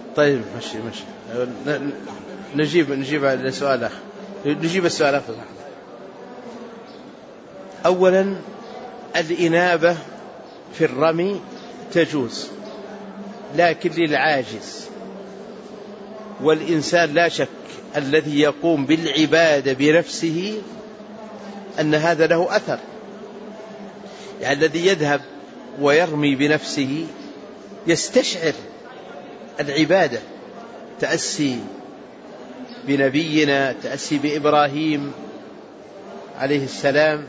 طيب مشي نجيب على السؤال الآخر. نجيب السؤال الآخر. أولا الإنابة في الرمي تجوز، لكن للعاجز. والإنسان لا شك الذي يقوم بالعبادة بنفسه أن هذا له أثر، يعني الذي يذهب ويرمي بنفسه يستشعر العبادة، تأسي بنبينا، تأسي بإبراهيم عليه السلام،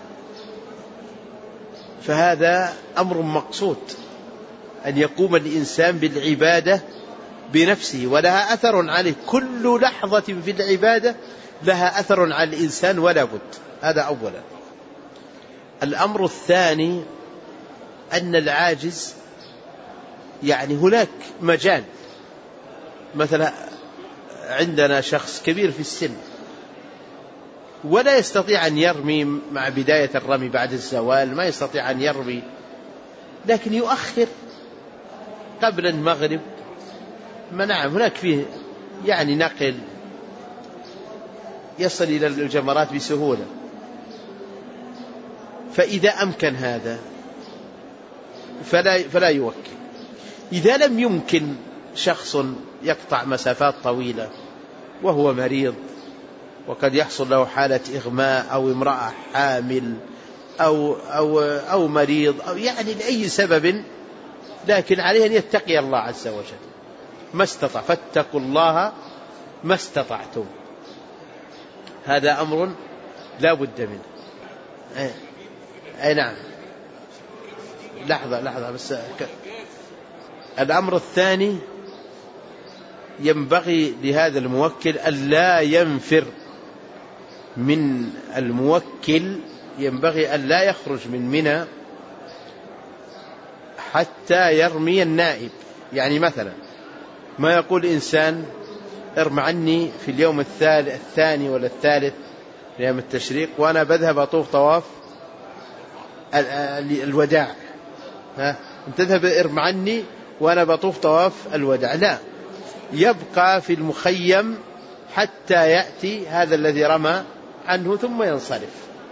فهذا أمر مقصود أن يقوم الإنسان بالعبادة بنفسه، ولها أثر عليه. كل لحظة في العبادة لها أثر على الإنسان ولا بد. هذا أولا. الأمر الثاني أن العاجز يعني هناك مجال، مثلا عندنا شخص كبير في السن ولا يستطيع أن يرمي مع بداية الرمي بعد الزوال، ما يستطيع أن يرمي، لكن يؤخر قبل المغرب. نعم هناك فيه يعني نقل يصل إلى الجمرات بسهولة، فإذا أمكن هذا فلا يوكل. إذا لم يمكن شخص يقطع مسافات طويلة وهو مريض وقد يحصل له حالة إغماء، أو امرأة حامل أو مريض، أو يعني لأي سبب، لكن عليه أن يتقي الله عز وجل ما استطاع. فاتقوا الله ما استطعتم، هذا أمر لا بد منه. أي نعم. لحظة بس. الأمر الثاني ينبغي لهذا الموكل ألا ينفر من الموكل، ينبغي ألا يخرج من منى حتى يرمي النائب. يعني مثلا ما يقول إنسان ارمى عني في اليوم الثاني ولا الثالث لأيام التشريق وأنا بذهب أطوف طواف الوداع، أنت تذهب ارمى عني وأنا بطوف طواف الوداع. لا، يبقى في المخيم حتى يأتي هذا الذي رمى عنه ثم ينصرف.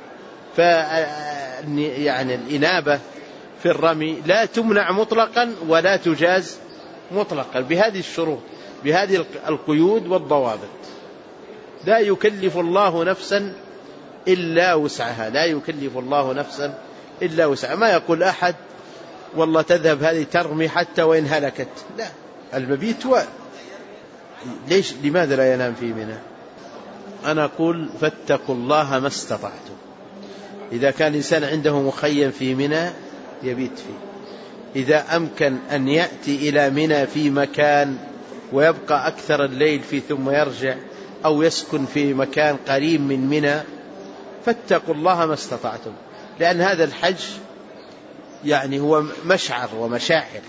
يعني الإنابة في الرمي لا تمنع مطلقا ولا تجاز مطلقا، بهذه الشروط، بهذه القيود والضوابط. لا يكلف الله نفسا إلا وسعها، لا يكلف الله نفسا إلا وسعها. ما يقول أحد والله تذهب هذه ترمي حتى وإن هلكت، لا، المبيت ليش؟ لماذا لا ينام في منى؟ أنا أقول فاتقوا الله ما استطعتم. إذا كان الإنسان عنده مخيم في منى يبيت فيه، إذا أمكن أن يأتي إلى منى في مكان ويبقى أكثر الليل فيه ثم يرجع، أو يسكن في مكان قريب من منى، فاتقوا الله ما استطعتم. لأن هذا الحج يعني هو مشعر ومشاعر،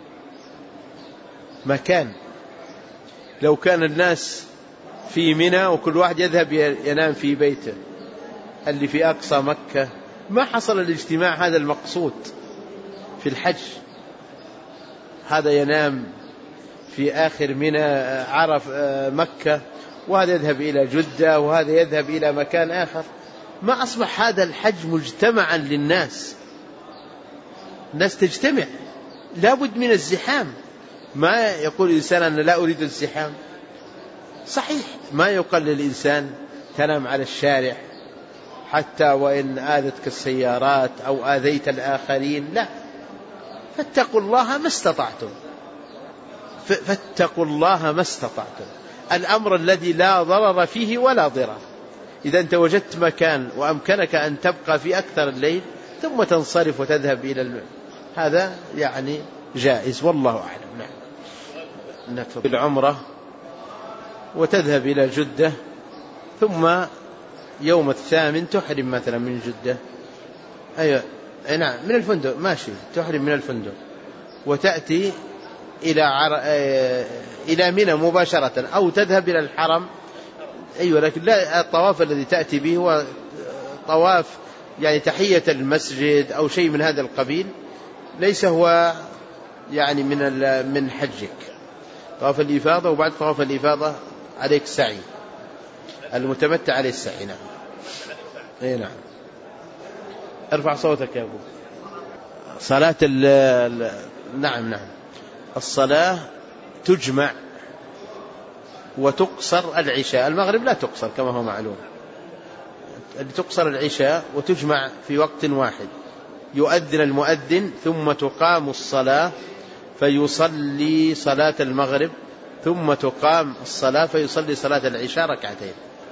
مكان. لو كان الناس في منى وكل واحد يذهب ينام في بيته اللي في أقصى مكة، ما حصل الاجتماع هذا المقصود في الحج. هذا ينام في آخر منى عرف مكة، وهذا يذهب إلى جدة، وهذا يذهب إلى مكان آخر. ما أصبح هذا الحج مجتمعا للناس، الناس تجتمع، لا بد من الزحام. ما يقول الإنسان أنا لا أريد الزحام، صحيح ما يقال للإنسان تنام على الشارع حتى وإن آذتك السيارات أو آذيت الآخرين، لا، فاتقوا الله ما استطعتم. فاتقوا الله ما استطعتم، الأمر الذي لا ضرر فيه ولا ضرر. إذا أنت وجدت مكان وأمكنك أن تبقى في أكثر الليل ثم تنصرف وتذهب إلى هذا يعني جائز، والله أعلم. نعم، نكتب العمرة وتذهب إلى جدة، ثم يوم الثامن تحرم مثلا من جدة. أيوة نعم، من الفندق ماشي، تحرم من الفندق وتأتي إلى منى مباشرة، أو تذهب إلى الحرم. أيوة، لكن لا، الطواف الذي تأتي به هو طواف يعني تحية المسجد أو شيء من هذا القبيل، ليس هو يعني من حجك. طواف الإفاضة، وبعد طواف الإفاضة عليك سعي، المتمتع عليه السعي. نعم. اي نعم. ارفع صوتك يا أبو. صلاة نعم. الصلاة تجمع وتقصر العشاء، المغرب لا تقصر كما هو معلوم، تقصر العشاء وتجمع في وقت واحد. يؤذن المؤذن ثم تقام الصلاة فيصلي صلاة المغرب، ثم تقام الصلاة فيصلي صلاة العشاء ركعتين،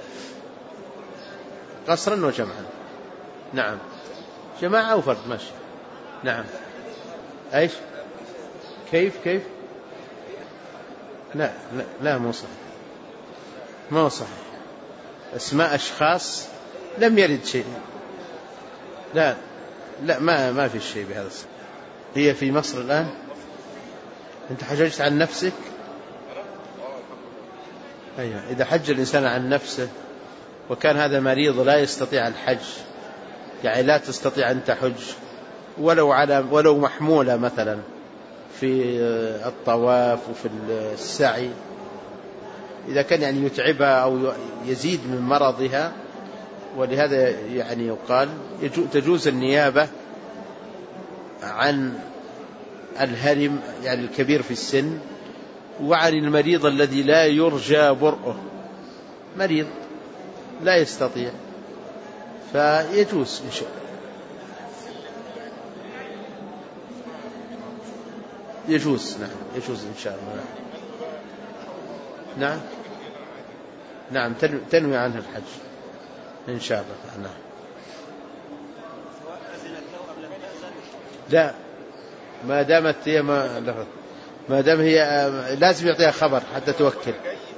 قصرا وجمعا. نعم. جماعة أو فرد ماشي. نعم. ايش؟ كيف؟ لا مو صحيح، ما هو صحيح. اسماء أشخاص لم يرد شيء. لا ما في شيء بهذا الصحيح. هي في مصر الآن. أنت حججت عن نفسك؟ أيوة. إذا حج الإنسان عن نفسه وكان هذا مريض لا يستطيع الحج، يعني لا تستطيع أن تحج ولو محمولة مثلا في الطواف وفي السعي، إذا كان يعني يتعبها أو يزيد من مرضها، ولهذا يعني يقال تجوز النيابة عن الهرم يعني الكبير في السن، وعن المريض الذي لا يرجى برؤه، مريض لا يستطيع، فيجوز إن شاء الله. يجوز. نعم يجوز إن شاء الله. نعم تنوي عنه الحج إن شاء الله. نعم. لا، ما دام هي لازم يعطيها خبر حتى توكل.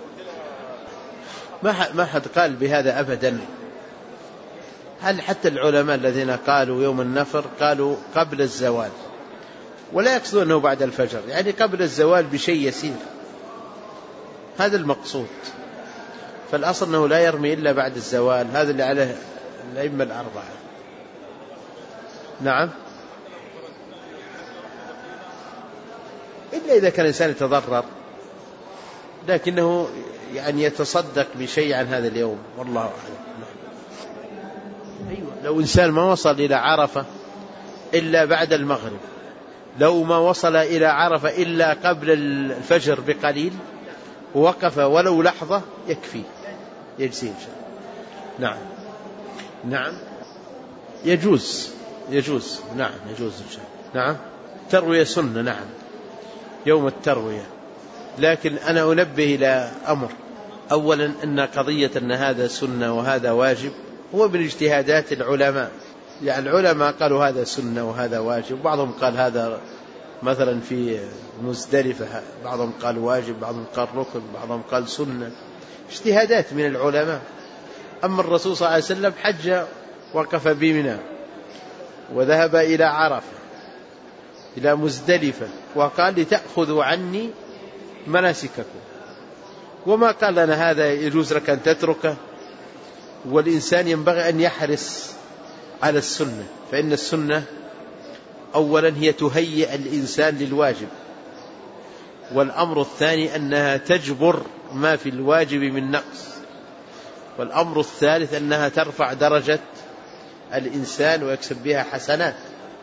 ما حد قال بهذا أبدا. هل حتى العلماء الذين قالوا يوم النفر قالوا قبل الزوال، ولا يقصدون أنه بعد الفجر، يعني قبل الزوال بشيء يسير، هذا المقصود. فالأصل أنه لا يرمي إلا بعد الزوال، هذا اللي عليه الأئمة الأربعة. نعم. إلا إذا كان الإنسان يتضرر، لكنه يعني يتصدق بشيء عن هذا اليوم، والله أعلم. أيوة. لو إنسان ما وصل إلى عرفة إلا بعد المغرب، لو ما وصل إلى عرفة إلا قبل الفجر بقليل ووقف ولو لحظة يكفي، يجزي إن شاء الله. نعم يجوز. نعم يجوز إن شاء الله. نعم. تروية سنة. نعم يوم التروية، لكن أنا أنبه إلى أمر. أولا أن قضية أن هذا سنة وهذا واجب هو من اجتهادات العلماء، يعني العلماء قالوا هذا سنة وهذا واجب، بعضهم قال هذا مثلا في مزدلفة، بعضهم قال واجب، بعضهم قال ركن، بعضهم قال سنة، اجتهادات من العلماء. أما الرسول صلى الله عليه وسلم حج وقف بمنى وذهب إلى عرفة إلى مزدلفة وقال لتأخذوا عني مناسككم، وما قال لنا هذا يجوز لك أن تتركه. والإنسان ينبغي أن يحرص على السنة، فإن السنة أولا هي تهيئ الإنسان للواجب، والأمر الثاني أنها تجبر ما في الواجب من نقص، والأمر الثالث أنها ترفع درجة الإنسان ويكسب بها حسنات.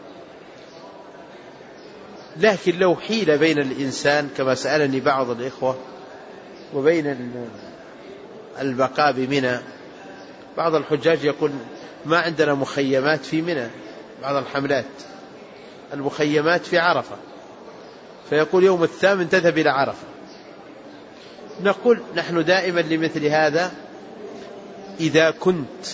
لكن لو حيل بين الإنسان كما سألني بعض الإخوة وبين البقاء بمنى، بعض الحجاج يقول ما عندنا مخيمات في منى، بعض الحملات المخيمات في عرفة، فيقول يوم الثامن تذهب إلى عرفة. نقول نحن دائما لمثل هذا إذا كنت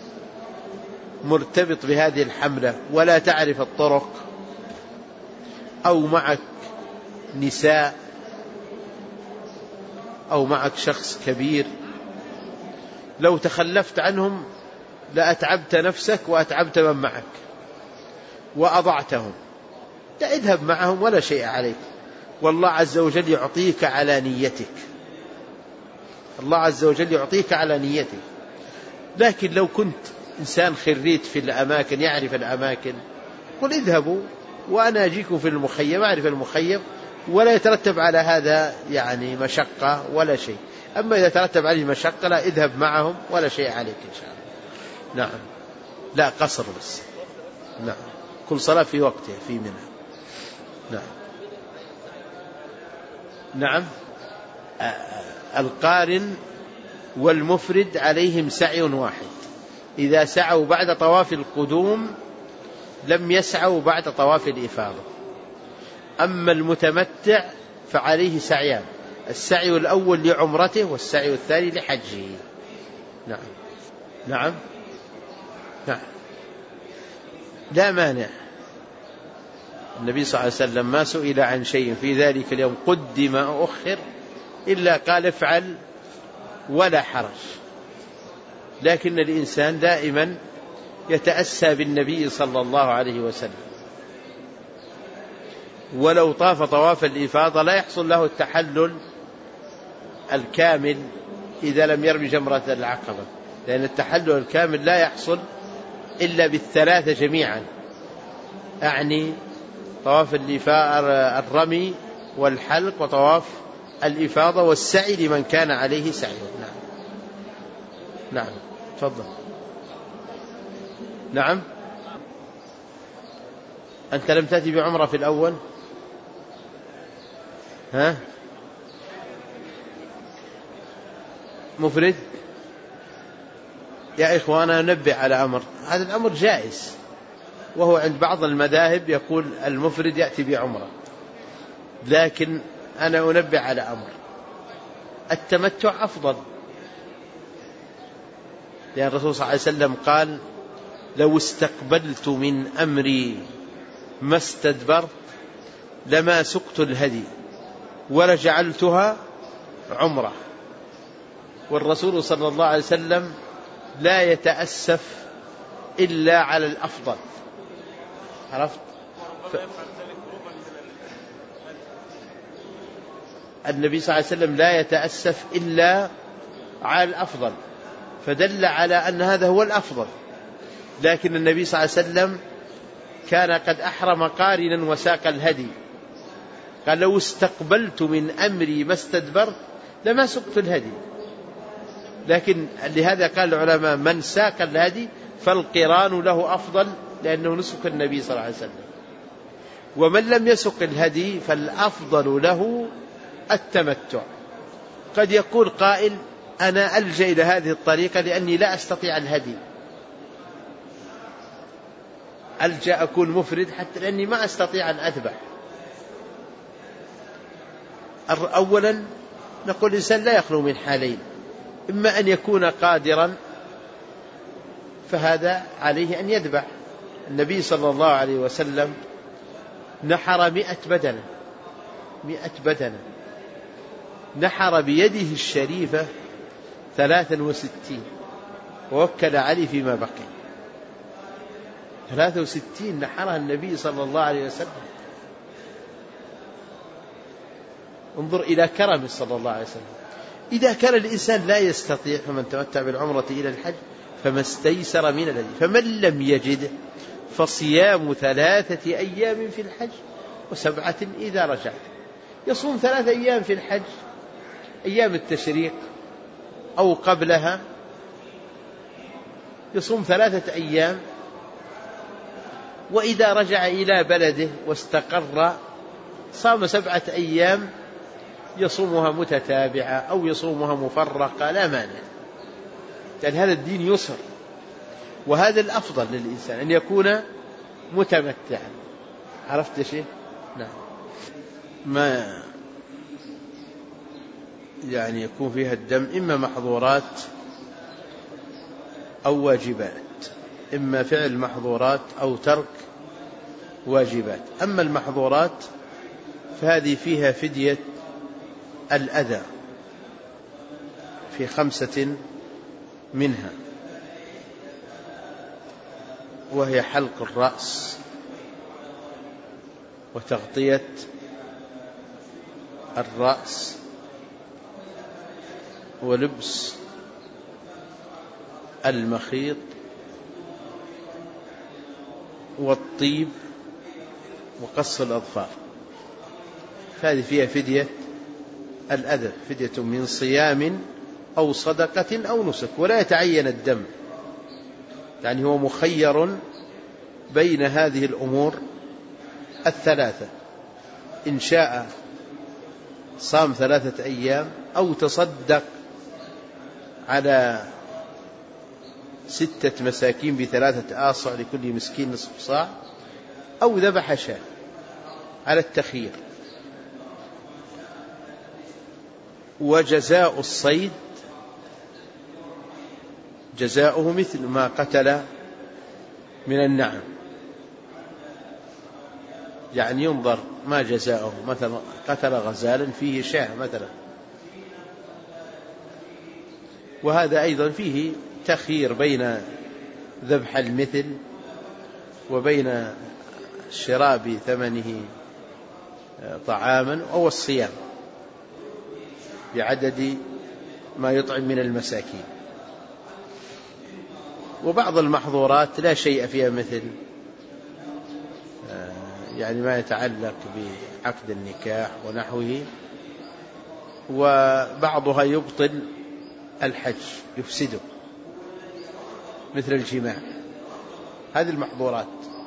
مرتبط بهذه الحملة ولا تعرف الطرق، أو معك نساء، أو معك شخص كبير، لو تخلفت عنهم لأتعبت نفسك وأتعبت من معك وأضعتهم، اذهب معهم ولا شيء عليك، والله عز وجل يعطيك على نيتك، الله عز وجل يعطيك على نيتك. لكن لو كنت إنسان خريت في الأماكن يعرف الأماكن، قل اذهبوا وأنا أجيكم في المخيم، أعرف المخيم ولا يترتب على هذا يعني مشقة ولا شيء. أما إذا ترتب عليه مشقة لا، اذهب معهم ولا شيء عليك إن شاء الله. نعم. لا، قصر بس. نعم، كل صلاة في وقتها في منى. نعم. نعم. القارن والمفرد عليهم سعي واحد. إذا سعوا بعد طواف القدوم لم يسعوا بعد طواف الإفاضة. أما المتمتع فعليه سعيان، السعي الأول لعمرته والسعي الثاني لحجه. نعم. نعم. نعم، لا مانع. النبي صلى الله عليه وسلم ما سئل عن شيء في ذلك اليوم قدم أو أخر إلا قال افعل ولا حرج. لكن الإنسان دائما يتأسى بالنبي صلى الله عليه وسلم، ولو طاف طواف الإفاضة لا يحصل له التحلل الكامل إذا لم يرمي جمرة العقبة، لأن التحلل الكامل لا يحصل إلا بالثلاثة جميعا، أعني طواف الرمي والحلق وطواف الإفاضة والسعي لمن كان عليه سعي. نعم. نعم، تفضل. نعم. أنت لم تأتي بعمرة في الأول؟ ها؟ مفرد؟ يا إخوانا ننبه على أمر، هذا الأمر جائز، وهو عند بعض المذاهب يقول المفرد يأتي بعمرة، لكن أنا أنبه على أمر، التمتع أفضل، لأن الرسول صلى الله عليه وسلم قال لو استقبلت من أمري ما استدبرت لما سقت الهدي ولجعلتها عمرة. والرسول صلى الله عليه وسلم لا يتأسف إلا على الأفضل، عرفت؟ النبي صلى الله عليه وسلم لا يتأسف إلا على الأفضل، فدل على أن هذا هو الأفضل. لكن النبي صلى الله عليه وسلم كان قد أحرم قارنا وساق الهدي، قال لو استقبلت من أمري ما استدبرت لما سقت الهدي. لكن لهذا قال العلماء من ساق الهدي فالقران له أفضل، لأنه نسك النبي صلى الله عليه وسلم. ومن لم يسق الهدي فالأفضل له التمتع. قد يقول قائل أنا ألجأ إلى هذه الطريقة لأني لا أستطيع الهدي، ألجأ أكون مفرد حتى لأني ما أستطيع أن أذبح. أولا نقول الإنسان لا يخلو من حالين، إما أن يكون قادرا فهذا عليه أن يذبح. النبي صلى الله عليه وسلم نحر 100 بدنة، 100 بدنة، نحر بيده الشريفة 63، ووكل علي فيما بقي. 63 نحرها النبي صلى الله عليه وسلم. انظر إلى كرمه صلى الله عليه وسلم. إذا كان الإنسان لا يستطيع فمن تمتع بالعمرة إلى الحج فما استيسر من الهدي، فمن لم يجد فصيام 3 أيام في الحج و7 إذا رجعت. يصوم 3 أيام في الحج، أيام التشريق أو قبلها، يصوم 3 أيام، وإذا رجع إلى بلده واستقر صام 7 أيام يصومها متتابعة أو يصومها مفرقة، لا مانع، لأن هذا الدين يسر، وهذا الأفضل للإنسان أن يكون متمتعا. عرفت شيء؟ نعم. ما يعني يكون فيها الدم إما محظورات أو واجبات، إما فعل محظورات أو ترك واجبات. أما المحظورات فهذه فيها فدية الأذى في 5 منها، وهي حلق الرأس وتغطية الرأس ولبس المخيط والطيب وقص الأظفار. فهذه فيها فدية الأذى، فدية من صيام أو صدقة أو نسك، ولا يتعين الدم، يعني هو مخير بين هذه الأمور الثلاثة، إن شاء صام 3 أيام أو تصدق على 6 مساكين ب3 آصع لكل مسكين نصف صاع، أو ذبح شاة، على التخيير. وجزاء الصيد جزاؤه مثل ما قتل من النعم، يعني ينظر ما جزاؤه، مثلا قتل غزالا فيه شاة مثلا، وهذا أيضا فيه تخيير بين ذبح المثل وبين شراء بثمنه طعاما أو الصيام بعدد ما يطعم من المساكين. وبعض المحظورات لا شيء فيها، مثل يعني ما يتعلق بعقد النكاح ونحوه، وبعضها يبطل الحج يفسده، مثل الجماع، هذه المحظورات.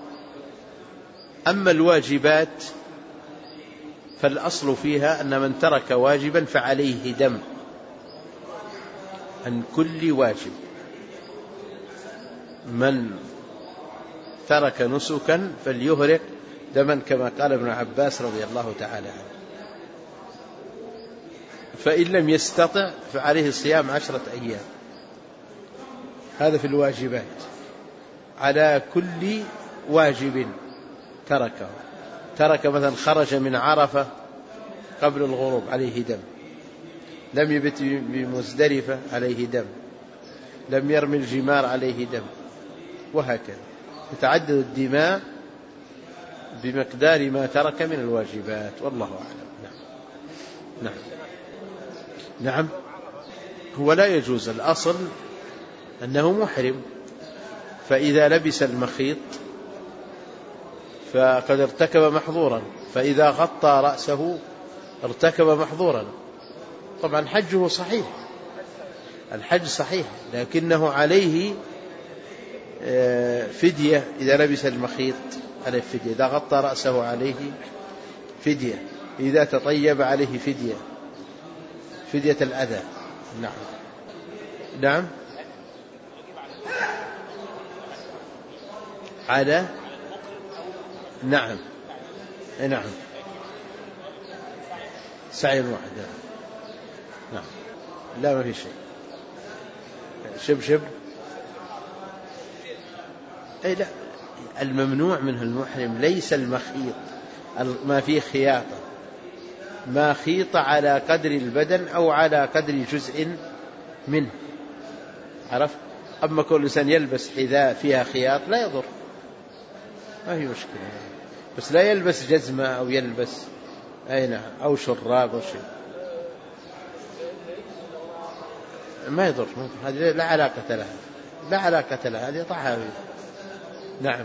أما الواجبات فالأصل فيها أن من ترك واجبا فعليه دم عن كل واجب. من ترك نسكا فليهرق دما، كما قال ابن عباس رضي الله تعالى عنه. فإن لم يستطع فعليه صيام 10 أيام، هذا في الواجبات، على كل واجب تركه. ترك مثلا خرج من عرفة قبل الغروب عليه دم، لم يبت بمزدلفة عليه دم، لم يرمي الجمار عليه دم، وهكذا تتعدد الدماء بمقدار ما ترك من الواجبات، والله أعلم. نعم. نعم. هو لا يجوز، الأصل أنه محرم، فإذا لبس المخيط فقد ارتكب محظورا، فإذا غطى رأسه ارتكب محظورا. طبعا حجه صحيح، الحج صحيح، لكنه عليه فدية إذا لبس المخيط، عليه فدية، إذا غطى رأسه عليه فدية، إذا تطيب عليه فدية، فدية الأذى. نعم. نعم. على نعم. نعم. سعي واحد. نعم. لا، ما في شيء. شبشب. أي لا، الممنوع منه المحرم ليس المخيط، ما فيه خياطة، ما خيط على قدر البدن أو على قدر جزء منه، عرفت؟ أما كل إنسان يلبس حذاء فيها خياط لا يضر، ما هي مشكلة، بس لا يلبس جزمة أو يلبس أو شراب أو شيء، ما يضر، هذه لا علاقة لها، لا علاقة لها، هذه طحاوي. نعم.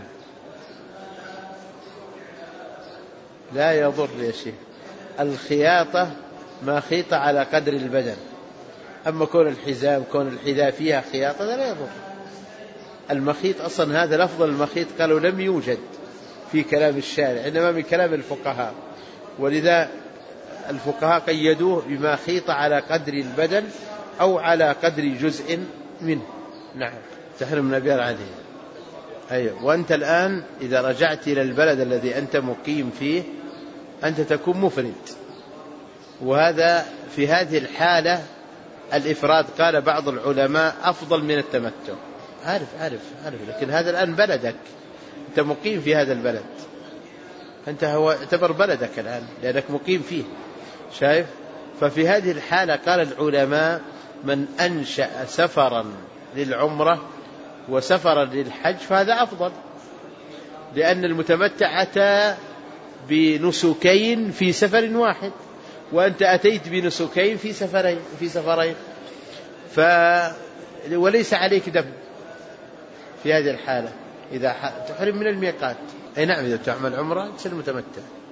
لا يضر يا شيخ، الخياطة ما خيط على قدر البدن، أما كون الحزام كون الحذاء فيها خياطة لا يضر. المخيط أصلا هذا لفظ المخيط قالوا لم يوجد في كلام الشارع، إنما من كلام الفقهاء، ولذا الفقهاء قيدوه بما خيط على قدر البدن أو على قدر جزء منه. نعم. تحرم نبيار عليه. أيوة. وأنت الآن إذا رجعت إلى البلد الذي أنت مقيم فيه أنت تكون مفرد، وهذا في هذه الحالة الإفراد قال بعض العلماء أفضل من التمتع. عارف، لكن هذا الآن بلدك، أنت مقيم في هذا البلد، أنت هو اعتبر بلدك الآن لأنك مقيم فيه، شايف؟ ففي هذه الحالة قال العلماء من أنشأ سفرا للعمرة وسفرا للحج فهذا أفضل، لأن المتمتع أتى بنسكين في سفر واحد، وأنت أتيت بنسكين في سفرين وليس عليك دم في هذه الحالة إذا تحرم من الميقات. أي نعم، إذا تعمل عمرة تصير متمتع.